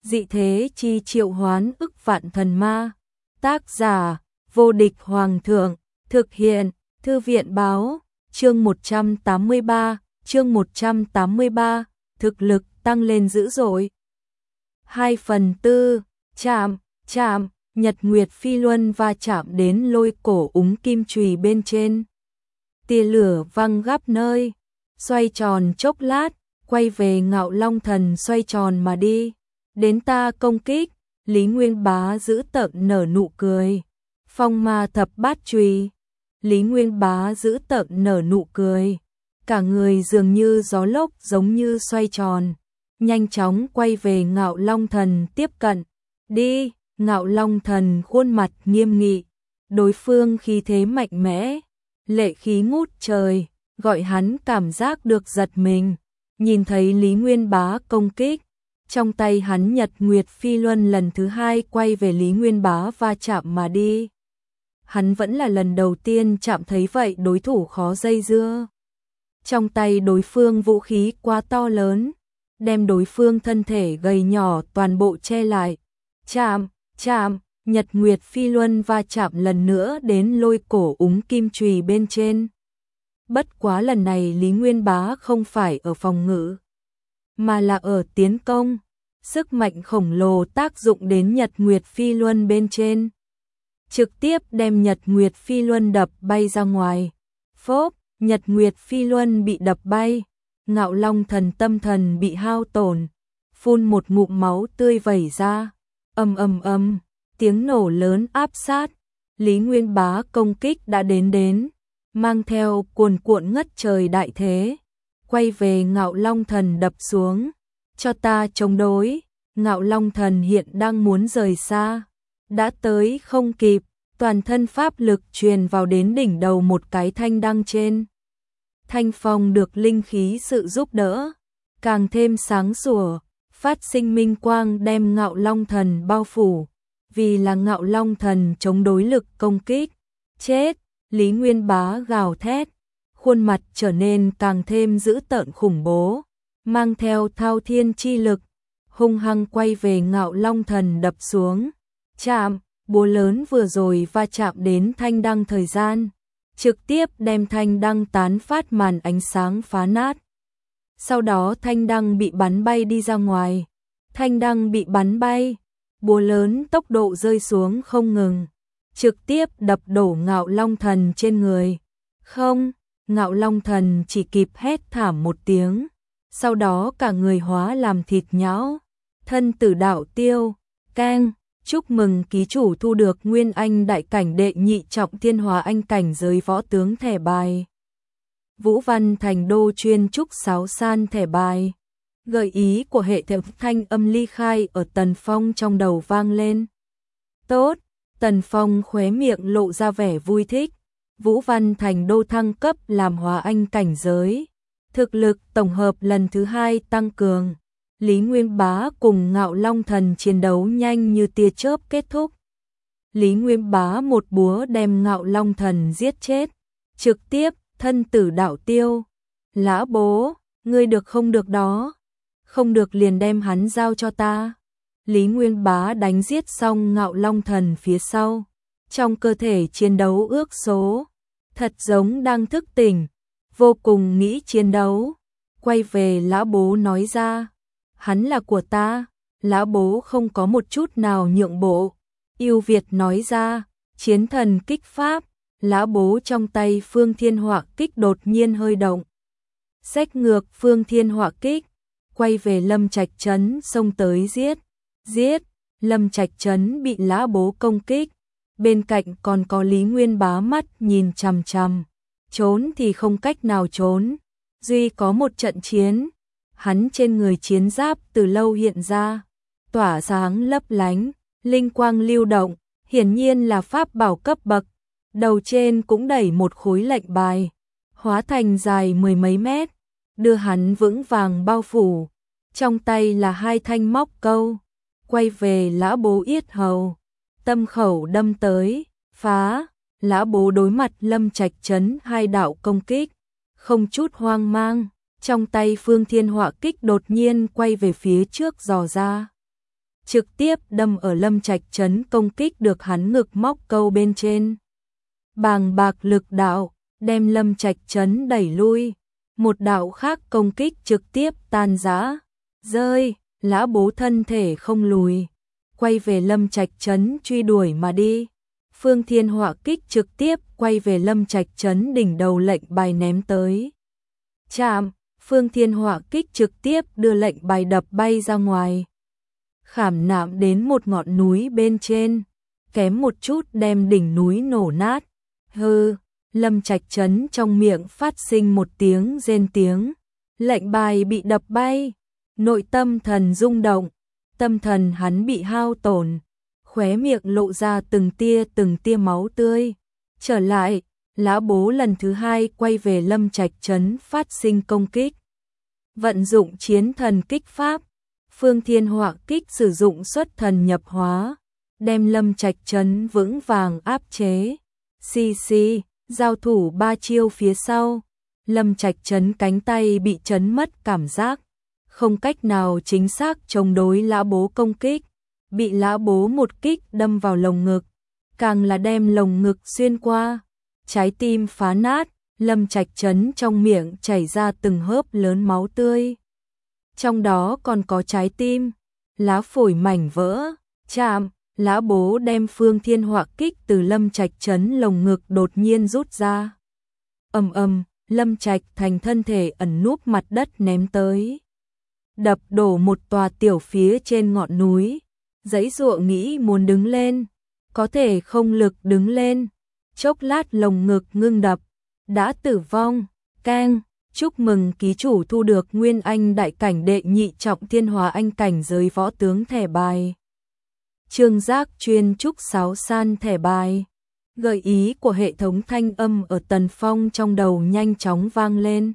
Dị thế chi triệu hoán ức vạn thần ma. Tác giả, vô địch hoàng thượng. Thực hiện, Thư viện báo. Chương 183, chương 183, thực lực tăng lên dữ dội. 2/4, chạm, Nhật Nguyệt Phi Luân va chạm đến lôi cổ úng kim chùy bên trên. Tia lửa văng khắp nơi, xoay tròn chốc lát, quay về Ngạo Long Thần xoay tròn mà đi. Đến ta công kích, Lý Nguyên Bá giữ tợn nở nụ cười. Phong ma thập bát chùy. Lý Nguyên Bá giữ tợn nở nụ cười. Cả người dường như gió lốc giống như xoay tròn. Nhanh chóng quay về Ngạo Long Thần tiếp cận. Đi, Ngạo Long Thần khuôn mặt nghiêm nghị. Đối phương khí thế mạnh mẽ, lệ khí ngút trời, gọi hắn cảm giác được giật mình. Nhìn thấy Lý Nguyên Bá công kích, trong tay hắn Nhật Nguyệt Phi Luân lần thứ hai quay về Lý Nguyên Bá va chạm mà đi. Hắn vẫn là lần đầu tiên chạm thấy vậy đối thủ khó dây dưa. Trong tay đối phương vũ khí quá to lớn, đem đối phương thân thể gầy nhỏ toàn bộ che lại. Chạm, Nhật Nguyệt Phi Luân va chạm lần nữa đến lôi cổ úng kim chùy bên trên. Bất quá lần này Lý Nguyên Bá không phải ở phòng ngự, mà là ở tiến công. Sức mạnh khổng lồ tác dụng đến Nhật Nguyệt Phi Luân bên trên, trực tiếp đem Nhật Nguyệt Phi Luân đập bay ra ngoài. Phốp, Nhật Nguyệt Phi Luân bị đập bay, Ngạo Long Thần tâm thần bị hao tổn, phun một ngụm máu tươi vẩy ra. Ầm, tiếng nổ lớn áp sát. Lý Nguyên Bá công kích đã đến, mang theo cuồn cuộn ngất trời đại thế, quay về Ngạo Long Thần đập xuống. Cho ta chống đối. Ngạo Long Thần hiện đang muốn rời xa, đã tới không kịp, toàn thân pháp lực truyền vào đến đỉnh đầu một cái thanh đăng trên. Thanh phong được linh khí sự giúp đỡ, càng thêm sáng sủa, phát sinh minh quang đem Ngạo Long Thần bao phủ. Vì là Ngạo Long Thần chống đối lực công kích. Chết! Lý Nguyên Bá gào thét, khuôn mặt trở nên càng thêm dữ tợn khủng bố, mang theo thao thiên chi lực, hung hăng quay về Ngạo Long Thần đập xuống. Chạm, búa lớn vừa rồi va chạm đến thanh đăng thời gian, trực tiếp đem thanh đăng tán phát màn ánh sáng phá nát. Sau đó thanh đăng bị bắn bay đi ra ngoài. Thanh đăng bị bắn bay, búa lớn tốc độ rơi xuống không ngừng, trực tiếp đập đổ Ngạo Long Thần trên người. Không, Ngạo Long Thần chỉ kịp hét thảm một tiếng, sau đó cả người hóa làm thịt nhão. Thân tử đạo tiêu, keng, chúc mừng ký chủ thu được Nguyên Anh đại cảnh đệ nhị trọng Thiên Hóa Anh cảnh giới võ tướng thẻ bài. Vũ Văn Thành Đô chuyên trúc sáo san thẻ bài. Gợi ý của hệ thống thanh âm ly khai ở Tần Phong trong đầu vang lên. Tốt, Tần Phong khóe miệng lộ ra vẻ vui thích. Vũ Văn Thành Đô thăng cấp làm Hóa Anh cảnh giới. Thực lực tổng hợp lần thứ hai tăng cường. Lý Nguyên Bá cùng Ngạo Long Thần chiến đấu nhanh như tia chớp kết thúc. Lý Nguyên Bá một búa đem Ngạo Long Thần giết chết. Trực tiếp, thân tử đạo tiêu. Lã bố, ngươi được không được đó? Không được liền đem hắn giao cho ta. Lý Nguyên Bá đánh giết xong Ngạo Long Thần phía sau. Trong cơ thể chiến đấu ước số. Thật giống đang thức tỉnh. Vô cùng nghĩ chiến đấu. Quay về Lã bố nói ra. Hắn là của ta. Lã bố không có một chút nào nhượng bộ. Yêu Việt nói ra. Chiến thần kích pháp. Lã bố trong tay Phương Thiên Họa kích đột nhiên hơi động. Xách ngược Phương Thiên Họa kích. Quay về Lâm Trạch Trấn xông tới giết. Lâm Trạch Trấn bị Lã bố công kích. Bên cạnh còn có Lý Nguyên Bá mắt nhìn chằm chằm. Trốn thì không cách nào trốn. Duy có một trận chiến. Hắn trên người chiến giáp từ lâu hiện ra. Tỏa sáng lấp lánh, linh quang lưu động. Hiển nhiên là pháp bảo cấp bậc. Đầu trên cũng đẩy một khối lệnh bài. Hóa thành dài 10 mấy mét. Đưa hắn vững vàng bao phủ. Trong tay là hai thanh móc câu. Quay về Lã bố yết hầu. Tâm khẩu đâm tới. Phá. Lã bố đối mặt Lâm Trạch Trấn hai đạo công kích. Không chút hoang mang. Trong tay Phương Thiên Họa kích đột nhiên quay về phía trước dò ra. trực tiếp đâm ở Lâm Trạch Trấn công kích được hắn ngực móc câu bên trên. Bàng bạc lực đạo, đem Lâm Trạch Trấn đẩy lui, một đạo khác công kích trực tiếp tan rã, rơi, Lã Bố thân thể không lùi, quay về Lâm Trạch Trấn truy đuổi mà đi. Phương Thiên Họa kích trực tiếp quay về Lâm Trạch Trấn đỉnh đầu lệnh bài ném tới. Chạm, Phương Thiên Họa kích trực tiếp đưa lệnh bài đập bay ra ngoài. Khảm nạm đến một ngọn núi bên trên, kém một chút đem đỉnh núi nổ nát. Hừ, Lâm Trạch Trấn trong miệng phát sinh một tiếng rên tiếng, lệnh bài bị đập bay, nội tâm thần rung động, tâm thần hắn bị hao tổn, khóe miệng lộ ra từng tia máu tươi. Trở lại, Lã Bố lần thứ hai quay về Lâm Trạch Trấn phát sinh công kích. Vận dụng chiến thần kích pháp, Phương Thiên Họa kích sử dụng xuất thần nhập hóa, đem Lâm Trạch Trấn vững vàng áp chế. Xì, giao thủ 3 chiêu phía sau, Lâm Trạch Trấn cánh tay bị chấn mất cảm giác, không cách nào chính xác chống đối Lã Bố công kích, bị Lã Bố một kích đâm vào lồng ngực, càng là đem lồng ngực xuyên qua, trái tim phá nát, Lâm Trạch Trấn trong miệng chảy ra từng hớp lớn máu tươi. Trong đó còn có trái tim, lá phổi mảnh vỡ, chạm, Lã Bố đem Phương Thiên Họa kích từ Lâm Trạch Trấn lồng ngực đột nhiên rút ra. Ầm, Lâm Trạch thành thân thể ẩn núp mặt đất ném tới. Đập đổ một tòa tiểu phía trên ngọn núi, giãy giụa nghĩ muốn đứng lên, có thể không lực đứng lên, chốc lát lồng ngực ngưng đập, đã tử vong. Keng, chúc mừng ký chủ thu được Nguyên Anh đại cảnh đệ nhị trọng Thiên Hóa Anh cảnh giới võ tướng thẻ bài. Trương Giác chuyên trúc sáo san thẻ bài. Gợi ý của hệ thống thanh âm ở Tần Phong trong đầu nhanh chóng vang lên.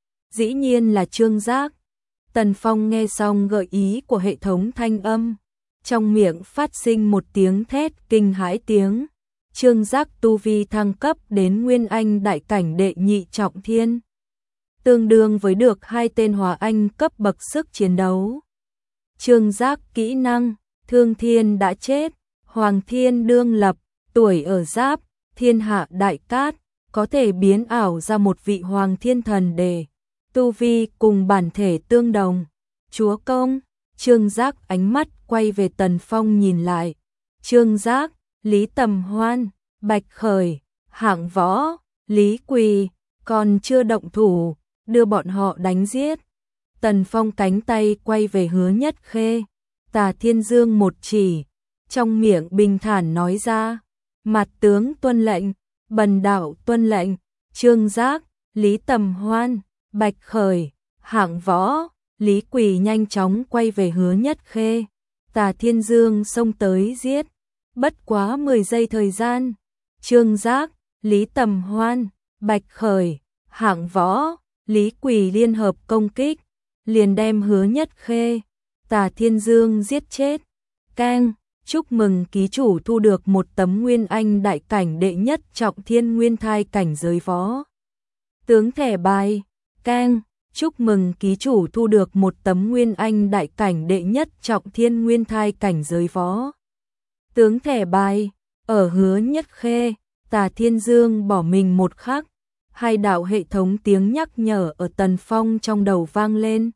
Dĩ nhiên là Trương Giác. Tần Phong nghe xong gợi ý của hệ thống thanh âm, trong miệng phát sinh một tiếng thét kinh hãi tiếng. Trương Giác tu vi thăng cấp đến Nguyên Anh đại cảnh đệ nhị trọng thiên, tương đương với được 2 tên Hóa Anh cấp bậc sức chiến đấu. Trương Giác kỹ năng, Thương Thiên đã chết, Hoàng Thiên đương lập, tuổi ở Giáp, thiên hạ đại cát, có thể biến ảo ra một vị Hoàng Thiên thần đề, tu vi cùng bản thể tương đồng. Chúa công, Trương Giác ánh mắt quay về Tần Phong nhìn lại. Trương Giác, Lý Tầm Hoan, Bạch Khởi, Hạng Võ, Lý Quỳ, còn chưa động thủ, đưa bọn họ đánh giết. Tần Phong cánh tay quay về Hứa Nhất Khê, Tà Thiên Dương một chỉ, trong miệng bình thản nói ra, mặt tướng tuân lệnh, bần đạo tuân lệnh. Trương Giác, Lý Tầm Hoan, Bạch Khởi, Hạng Võ, Lý Quỳ nhanh chóng quay về Hứa Nhất Khê, Tà Thiên Dương xông tới giết. Bất quá 10 giây thời gian, Trương Giác, Lý Tầm Hoan, Bạch Khởi, Hạng Võ, Lý Quỳ liên hợp công kích, liền đem Hứa Nhất Khê, Tà Thiên Dương giết chết. Keng, chúc mừng ký chủ thu được một tấm Nguyên Anh đại cảnh đệ nhất trọng Thiên Nguyên Thai cảnh giới võ tướng thẻ bài. Keng, chúc mừng ký chủ thu được một tấm Nguyên Anh đại cảnh đệ nhất trọng Thiên Nguyên Thai cảnh giới võ tướng thẻ bài. Ở Hứa Nhất Khê, Tà Thiên Dương bỏ mình một khắc, hai đạo hệ thống tiếng nhắc nhở ở Tần Phong trong đầu vang lên.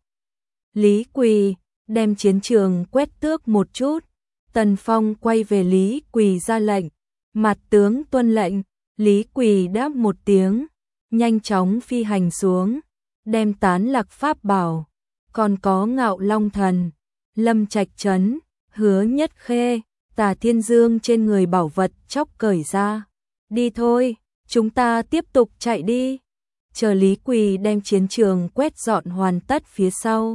Lý Quỳ, đem chiến trường quét tước một chút. Tần Phong quay về Lý Quỳ ra lệnh, mặt tướng tuân lệnh. Lý Quỳ đáp một tiếng, nhanh chóng phi hành xuống, đem Tán Lạc pháp bảo, còn có Ngạo Long thần, Lâm Trạch Trấn, Hứa Nhất Khê, Tà Thiên Dương trên người bảo vật chóc cởi ra. Đi thôi, chúng ta tiếp tục chạy đi. Chờ Lý Quỳ đem chiến trường quét dọn hoàn tất phía sau,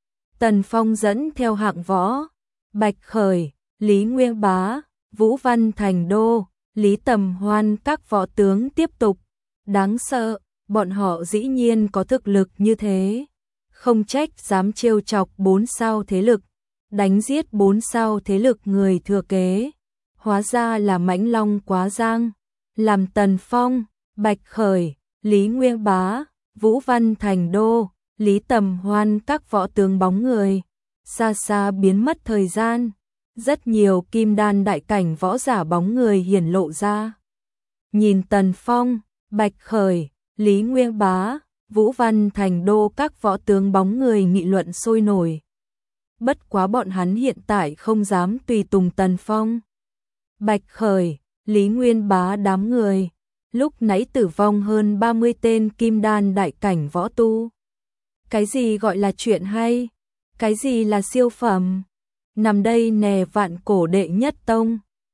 Tần Phong dẫn theo Hạng Võ, Bạch Khởi, Lý Nguyên Bá, Vũ Văn Thành Đô, Lý Tầm Hoan các võ tướng tiếp tục. Đáng sợ, bọn họ dĩ nhiên có thực lực như thế. Không trách dám trêu chọc 4 sao thế lực, đánh giết 4 sao thế lực người thừa kế. Hóa ra là Mãnh Long Quá Giang. Làm Tần Phong, Bạch Khởi, Lý Nguyên Bá, Vũ Văn Thành Đô, Lý Tầm Hoan các võ tướng bóng người xa xa biến mất thời gian. rất nhiều kim đan đại cảnh võ giả bóng người hiển lộ ra. Nhìn Tần Phong, Bạch Khởi, Lý Nguyên Bá, Vũ Văn Thành Đô các võ tướng bóng người nghị luận sôi nổi. Bất quá bọn hắn hiện tại không dám tùy tùng Tần Phong. Bạch Khởi, Lý Nguyên Bá đám người, lúc nãy tử vong hơn 30 tên kim đan đại cảnh võ tu. Cái gì gọi là chuyện hay? Cái gì là siêu phẩm? Nằm đây nè vạn cổ đệ nhất tông.